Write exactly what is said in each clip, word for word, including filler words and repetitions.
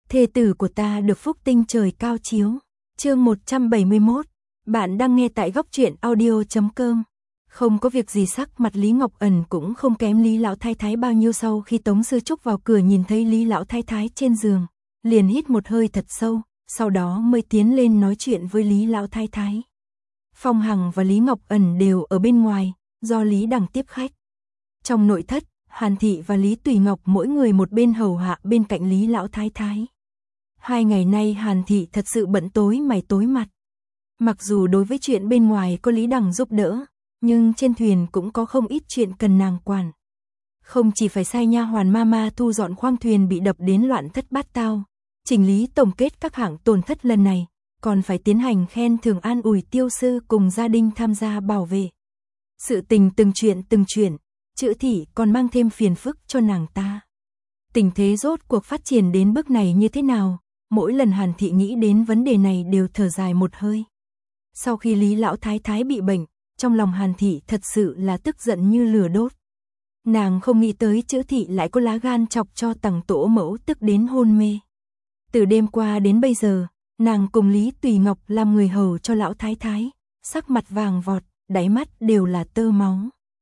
thê tử của ta được phúc tinh trời cao chiếu. Chương một trăm bảy mươi mốt, bạn đang nghe tại góc truyện audio chấm com. Không có việc gì, sắc mặt Lý Ngọc Ẩn cũng không kém Lý lão thái thái bao nhiêu. Sau khi Tống Sư Trúc vào cửa nhìn thấy Lý lão thái thái trên giường, liền hít một hơi thật sâu, sau đó mới tiến lên nói chuyện với Lý lão thái thái. Phong Hằng và Lý Ngọc Ẩn đều ở bên ngoài, do Lý Đằng tiếp khách. Trong nội thất, Hàn Thị và Lý Tùy Ngọc mỗi người một bên hầu hạ bên cạnh Lý lão thái thái. Hai ngày nay Hàn Thị thật sự bận tối mày tối mặt. Mặc dù đối với chuyện bên ngoài có Lý Đằng giúp đỡ, nhưng trên thuyền cũng có không ít chuyện cần nàng quản. Không chỉ phải sai nha hoàn mama thu dọn khoang thuyền bị đập đến loạn thất bát tao, chỉnh lý tổng kết các hạng tổn thất lần này, còn phải tiến hành khen thưởng an ủi tiêu sư cùng gia đình tham gia bảo vệ. Sự tình từng chuyện từng chuyện, Chữ Thị còn mang thêm phiền phức cho nàng ta. Tình thế rốt cuộc phát triển đến bước này như thế nào, mỗi lần Hàn Thị nghĩ đến vấn đề này đều thở dài một hơi. Sau khi Lý lão thái thái bị bệnh, trong lòng Hàn Thị thật sự là tức giận như lửa đốt. Nàng không nghĩ tới Chữ Thị lại có lá gan chọc cho Tằng tổ mẫu tức đến hôn mê. Từ đêm qua đến bây giờ, nàng cùng Lý Tùy Ngọc làm người hầu cho lão thái thái, sắc mặt vàng vọt, đáy mắt đều là tơ máu.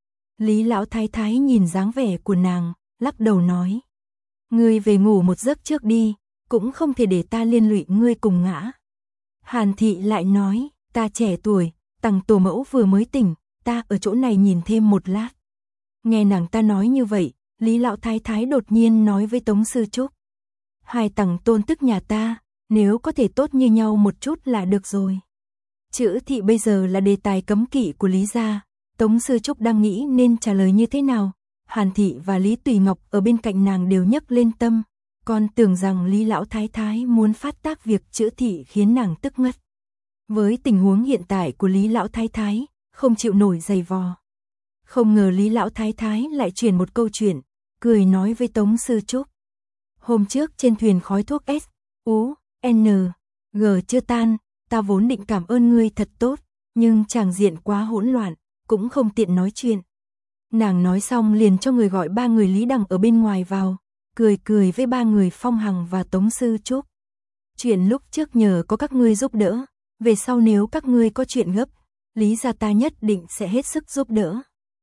Lý lão thái thái nhìn dáng vẻ của nàng, lắc đầu nói: "Ngươi về ngủ một giấc trước đi, cũng không thể để ta liên lụy ngươi cùng ngã." Hàn Thị lại nói: "Ta trẻ tuổi, Tằng tổ mẫu vừa mới tỉnh, ta ở chỗ này nhìn thêm một lát." Nghe nàng ta nói như vậy, Lý lão thái thái đột nhiên nói với Tống Sư Trúc: "Hai Tằng tôn tức nhà ta, nếu có thể tốt như nhau một chút là được rồi." Chữ Thị bây giờ là đề tài cấm kỵ của Lý gia, Tống Sư Trúc đang nghĩ nên trả lời như thế nào. Hàn Thị và Lý Tùy Ngọc ở bên cạnh nàng đều nhấc lên tâm, còn tưởng rằng Lý lão thái thái muốn phát tác việc Chữ Thị khiến nàng tức ngất. Với tình huống hiện tại của Lý lão thái thái, không chịu nổi giày vò. Không ngờ Lý lão thái thái lại chuyển một câu chuyện, cười nói với Tống Sư Trúc: "Hôm trước trên thuyền khói thuốc S, U, N, G chưa tan, ta vốn định cảm ơn ngươi thật tốt, nhưng tràng diện quá hỗn loạn, cũng không tiện nói chuyện." Nàng nói xong liền cho người gọi ba người Lý Đằng ở bên ngoài vào, cười cười với ba người Phong Hằng và Tống Sư Trúc: "Chuyện lúc trước nhờ có các ngươi giúp đỡ, về sau nếu các ngươi có chuyện gấp, Lý gia ta nhất định sẽ hết sức giúp đỡ."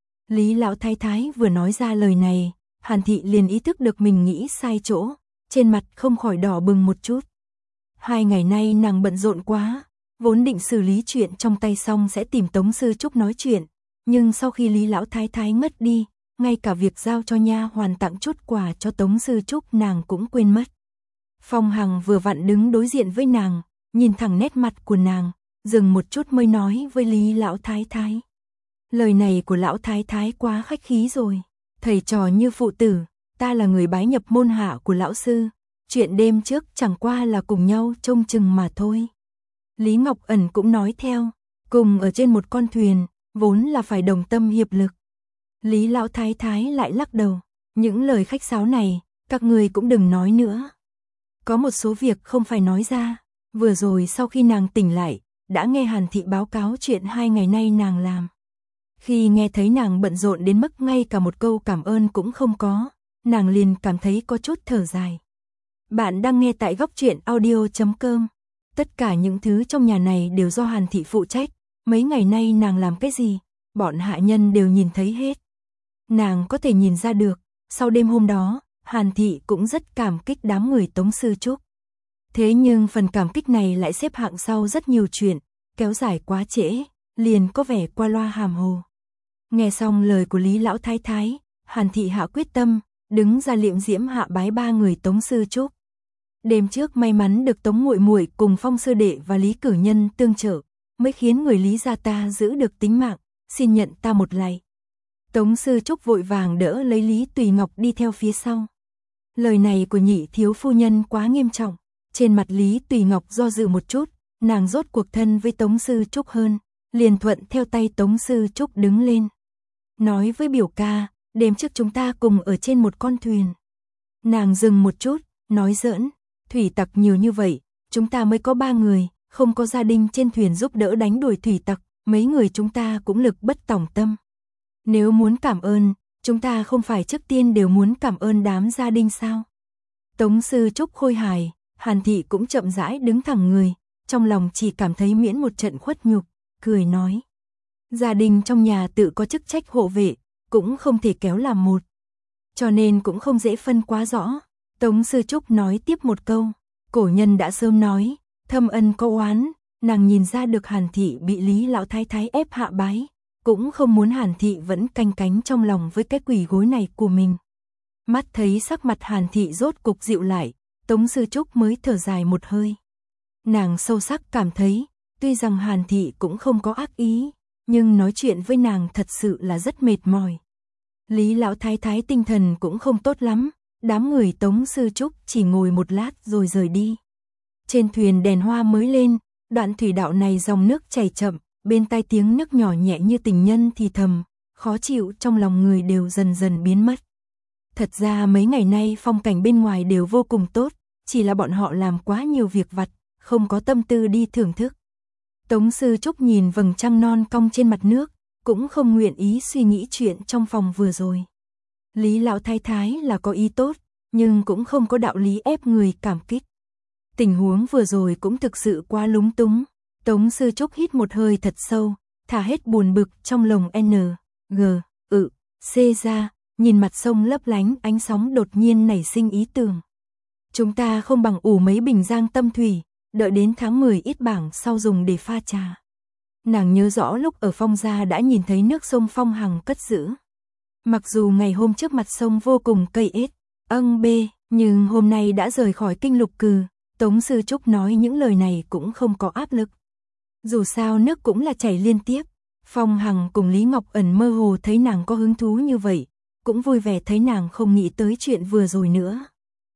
Lý lão thái thái vừa nói ra lời này, Hàn Thị liền ý thức được mình nghĩ sai chỗ, trên mặt không khỏi đỏ bừng một chút. Hai ngày nay nàng bận rộn quá, vốn định xử lý chuyện trong tay xong sẽ tìm Tống Sư Trúc nói chuyện, nhưng sau khi Lý lão thái thái ngất đi, ngay cả việc giao cho nha hoàn tặng chút quà cho Tống Sư Trúc nàng cũng quên mất. Phong Hằng vừa vặn đứng đối diện với nàng, nhìn thẳng nét mặt của nàng, dừng một chút mới nói với Lý lão thái thái: "Lời này của lão thái thái quá khách khí rồi, thầy trò như phụ tử, ta là người bái nhập môn hạ của lão sư, chuyện đêm trước chẳng qua là cùng nhau trông chừng mà thôi." Lý Ngọc Ẩn cũng nói theo: "Cùng ở trên một con thuyền, vốn là phải đồng tâm hiệp lực." Lý lão thái thái lại lắc đầu: "Những lời khách sáo này, các người cũng đừng nói nữa. Có một số việc không phải nói ra." Vừa rồi sau khi nàng tỉnh lại, đã nghe Hàn Thị báo cáo chuyện hai ngày nay nàng làm. Khi nghe thấy nàng bận rộn đến mức ngay cả một câu cảm ơn cũng không có, nàng liền cảm thấy có chút thở dài. Bạn đang nghe tại góc truyện audio chấm com. Tất cả những thứ trong nhà này đều do Hàn Thị phụ trách, mấy ngày nay nàng làm cái gì, bọn hạ nhân đều nhìn thấy hết. Nàng có thể nhìn ra được, sau đêm hôm đó, Hàn Thị cũng rất cảm kích đám người Tống Sư Trúc. Thế nhưng phần cảm kích này lại xếp hạng sau rất nhiều chuyện, kéo dài quá trễ, liền có vẻ qua loa hàm hồ. Nghe xong lời của Lý lão thái thái, Hàn Thị hạ quyết tâm, đứng ra liệm diễm hạ bái ba người Tống Sư Trúc. Đêm trước may mắn được Tống muội muội cùng Phong sư đệ và Lý cử nhân tương trợ, mới khiến người Lý gia ta giữ được tính mạng, xin nhận ta một lạy. Tống Sư Trúc vội vàng đỡ lấy Lý Tùy Ngọc đi theo phía sau. Lời này của nhị thiếu phu nhân quá nghiêm trọng, trên mặt Lý Tùy Ngọc do dự một chút, nàng rốt cuộc thân với Tống Sư Trúc hơn, liền thuận theo tay Tống Sư Trúc đứng lên. Nói với biểu ca, đêm trước chúng ta cùng ở trên một con thuyền. Nàng dừng một chút, nói giỡn, thủy tặc nhiều như vậy, chúng ta mới có ba người, không có gia đình trên thuyền giúp đỡ đánh đuổi thủy tặc, mấy người chúng ta cũng lực bất tòng tâm. Nếu muốn cảm ơn, chúng ta không phải trước tiên đều muốn cảm ơn đám gia đình sao? Tống Sư Trúc khôi hài, Hàn Thị cũng chậm rãi đứng thẳng người, trong lòng chỉ cảm thấy miễn một trận khuất nhục, cười nói. Gia đình trong nhà tự có chức trách hộ vệ, cũng không thể kéo làm một. Cho nên cũng không dễ phân quá rõ. Tống Sư Trúc nói tiếp một câu, cổ nhân đã sớm nói, thâm ân có oán, nàng nhìn ra được Hàn Thị bị Lý lão thái thái ép hạ bái, cũng không muốn Hàn Thị vẫn canh cánh trong lòng với cái quỳ gối này của mình. Mắt thấy sắc mặt Hàn Thị rốt cục dịu lại, Tống Sư Trúc mới thở dài một hơi. Nàng sâu sắc cảm thấy, tuy rằng Hàn Thị cũng không có ác ý, nhưng nói chuyện với nàng thật sự là rất mệt mỏi. Lý lão thái thái tinh thần cũng không tốt lắm, đám người Tống Sư Trúc chỉ ngồi một lát rồi rời đi. Trên thuyền đèn hoa mới lên, đoạn thủy đạo này dòng nước chảy chậm, bên tai tiếng nước nhỏ nhẹ như tình nhân thì thầm, khó chịu trong lòng người đều dần dần biến mất. Thật ra mấy ngày nay phong cảnh bên ngoài đều vô cùng tốt, chỉ là bọn họ làm quá nhiều việc vặt, không có tâm tư đi thưởng thức. Tống Sư Trúc nhìn vầng trăng non cong trên mặt nước, cũng không nguyện ý suy nghĩ chuyện trong phòng vừa rồi. Lý lão thái thái là có ý tốt, nhưng cũng không có đạo lý ép người cảm kích. Tình huống vừa rồi cũng thực sự quá lúng túng. Tống Sư Trúc hít một hơi thật sâu, thả hết buồn bực trong lồng N, G, ự, C ra, nhìn mặt sông lấp lánh ánh sóng đột nhiên nảy sinh ý tưởng. Chúng ta không bằng ủ mấy bình giang tâm thủy, đợi đến tháng mười ít bảng sau dùng để pha trà. Nàng nhớ rõ lúc ở Phong gia đã nhìn thấy nước sông Phong Hằng cất giữ. Mặc dù ngày hôm trước mặt sông vô cùng cây ết, âng bê, nhưng hôm nay đã rời khỏi kinh lục cừ, Tống Sư Trúc nói những lời này cũng không có áp lực. Dù sao nước cũng là chảy liên tiếp, Phong Hằng cùng Lý Ngọc Ẩn mơ hồ thấy nàng có hứng thú như vậy, cũng vui vẻ thấy nàng không nghĩ tới chuyện vừa rồi nữa.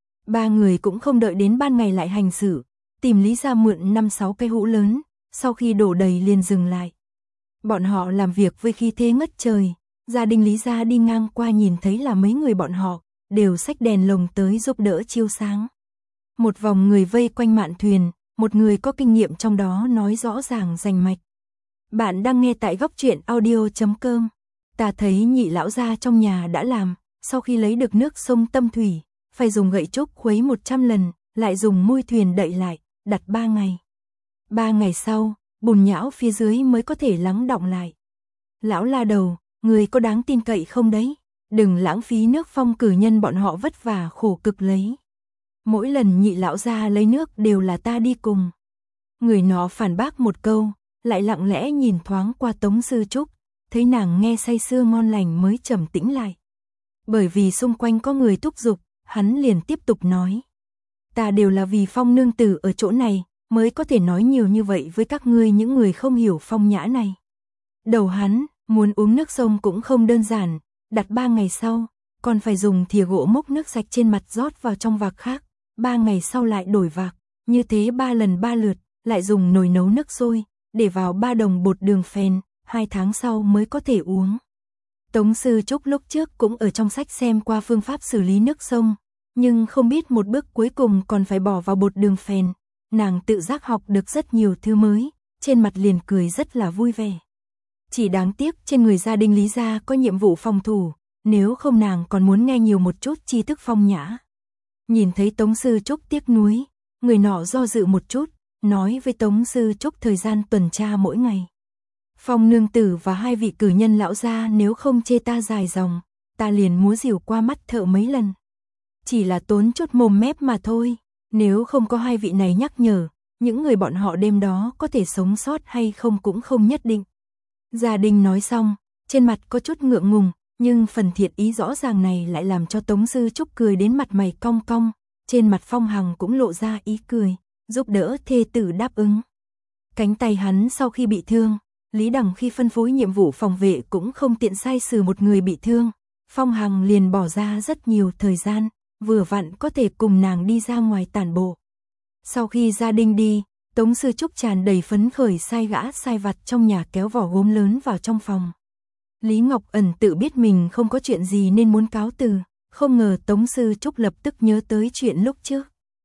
Ba người cũng không đợi đến ban ngày lại hành xử, tìm Lý ra mượn năm sáu cây hũ lớn, sau khi đổ đầy liền dừng lại. Bọn họ làm việc với khí thế ngất trời, gia đình Lý gia đi ngang qua nhìn thấy là mấy người bọn họ, đều xách đèn lồng tới giúp đỡ chiếu sáng. Một vòng người vây quanh mạn thuyền, một người có kinh nghiệm trong đó nói rõ ràng rành mạch. Bạn đang nghe tại góc truyện audio chấm com. Ta thấy nhị lão gia trong nhà đã làm, sau khi lấy được nước sông Tâm Thủy, phải dùng gậy trúc khuấy một trăm lần, lại dùng mui thuyền đậy lại, đặt ba ngày. Ba ngày sau, bùn nhão phía dưới mới có thể lắng đọng lại. Lão la đầu, người có đáng tin cậy không đấy? Đừng lãng phí nước Phong cử nhân bọn họ vất vả khổ cực lấy. Mỗi lần nhị lão gia lấy nước đều là ta đi cùng. Người nó phản bác một câu, lại lặng lẽ nhìn thoáng qua Tống Sư Trúc, thấy nàng nghe say sưa ngon lành mới trầm tĩnh lại. Bởi vì xung quanh có người thúc giục, hắn liền tiếp tục nói. Ta đều là vì Phong nương tử ở chỗ này, mới có thể nói nhiều như vậy với các ngươi những người không hiểu phong nhã này. Đầu hắn, muốn uống nước sông cũng không đơn giản, đặt ba ngày sau, còn phải dùng thìa gỗ múc nước sạch trên mặt rót vào trong vạc khác, ba ngày sau lại đổi vạc, như thế ba lần ba lượt, lại dùng nồi nấu nước sôi, để vào ba đồng bột đường phèn, hai tháng sau mới có thể uống. Tống Sư Trúc lúc trước cũng ở trong sách xem qua phương pháp xử lý nước sông, nhưng không biết một bước cuối cùng còn phải bỏ vào bột đường phèn. Nàng tự giác học được rất nhiều thứ mới, trên mặt liền cười rất là vui vẻ. Chỉ đáng tiếc trên người gia đình Lý gia có nhiệm vụ phòng thủ, nếu không nàng còn muốn nghe nhiều một chút tri thức phong nhã. Nhìn thấy Tống Sư Trúc tiếc nuối, người nọ do dự một chút, nói với Tống Sư Trúc thời gian tuần tra mỗi ngày. Phong nương tử và hai vị cử nhân lão gia nếu không chê ta dài dòng, ta liền múa rìu qua mắt thợ mấy lần. Chỉ là tốn chút mồm mép mà thôi. Nếu không có hai vị này nhắc nhở, những người bọn họ đêm đó có thể sống sót hay không cũng không nhất định. Gia đình nói xong, trên mặt có chút ngượng ngùng, nhưng phần thiện ý rõ ràng này lại làm cho Tống Sư Trúc cười đến mặt mày cong cong, trên mặt Phong Hằng cũng lộ ra ý cười, giúp đỡ thê tử đáp ứng. Cánh tay hắn sau khi bị thương, Lý Đằng khi phân phối nhiệm vụ phòng vệ cũng không tiện sai xử một người bị thương, Phong Hằng liền bỏ ra rất nhiều thời gian, vừa vặn có thể cùng nàng đi ra ngoài tản bộ. Sau khi gia đình đi, Tống Sư Trúc tràn đầy phấn khởi sai gã sai vặt trong nhà kéo vỏ gốm lớn vào trong phòng. Lý Ngọc Ẩn tự biết mình không có chuyện gì nên muốn cáo từ, không ngờ Tống Sư Trúc lập tức nhớ tới chuyện lúc trước.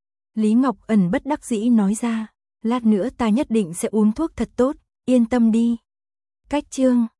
Lý Ngọc Ẩn bất đắc dĩ nói ra, lát nữa ta nhất định sẽ uống thuốc thật tốt, yên tâm đi. Cách chương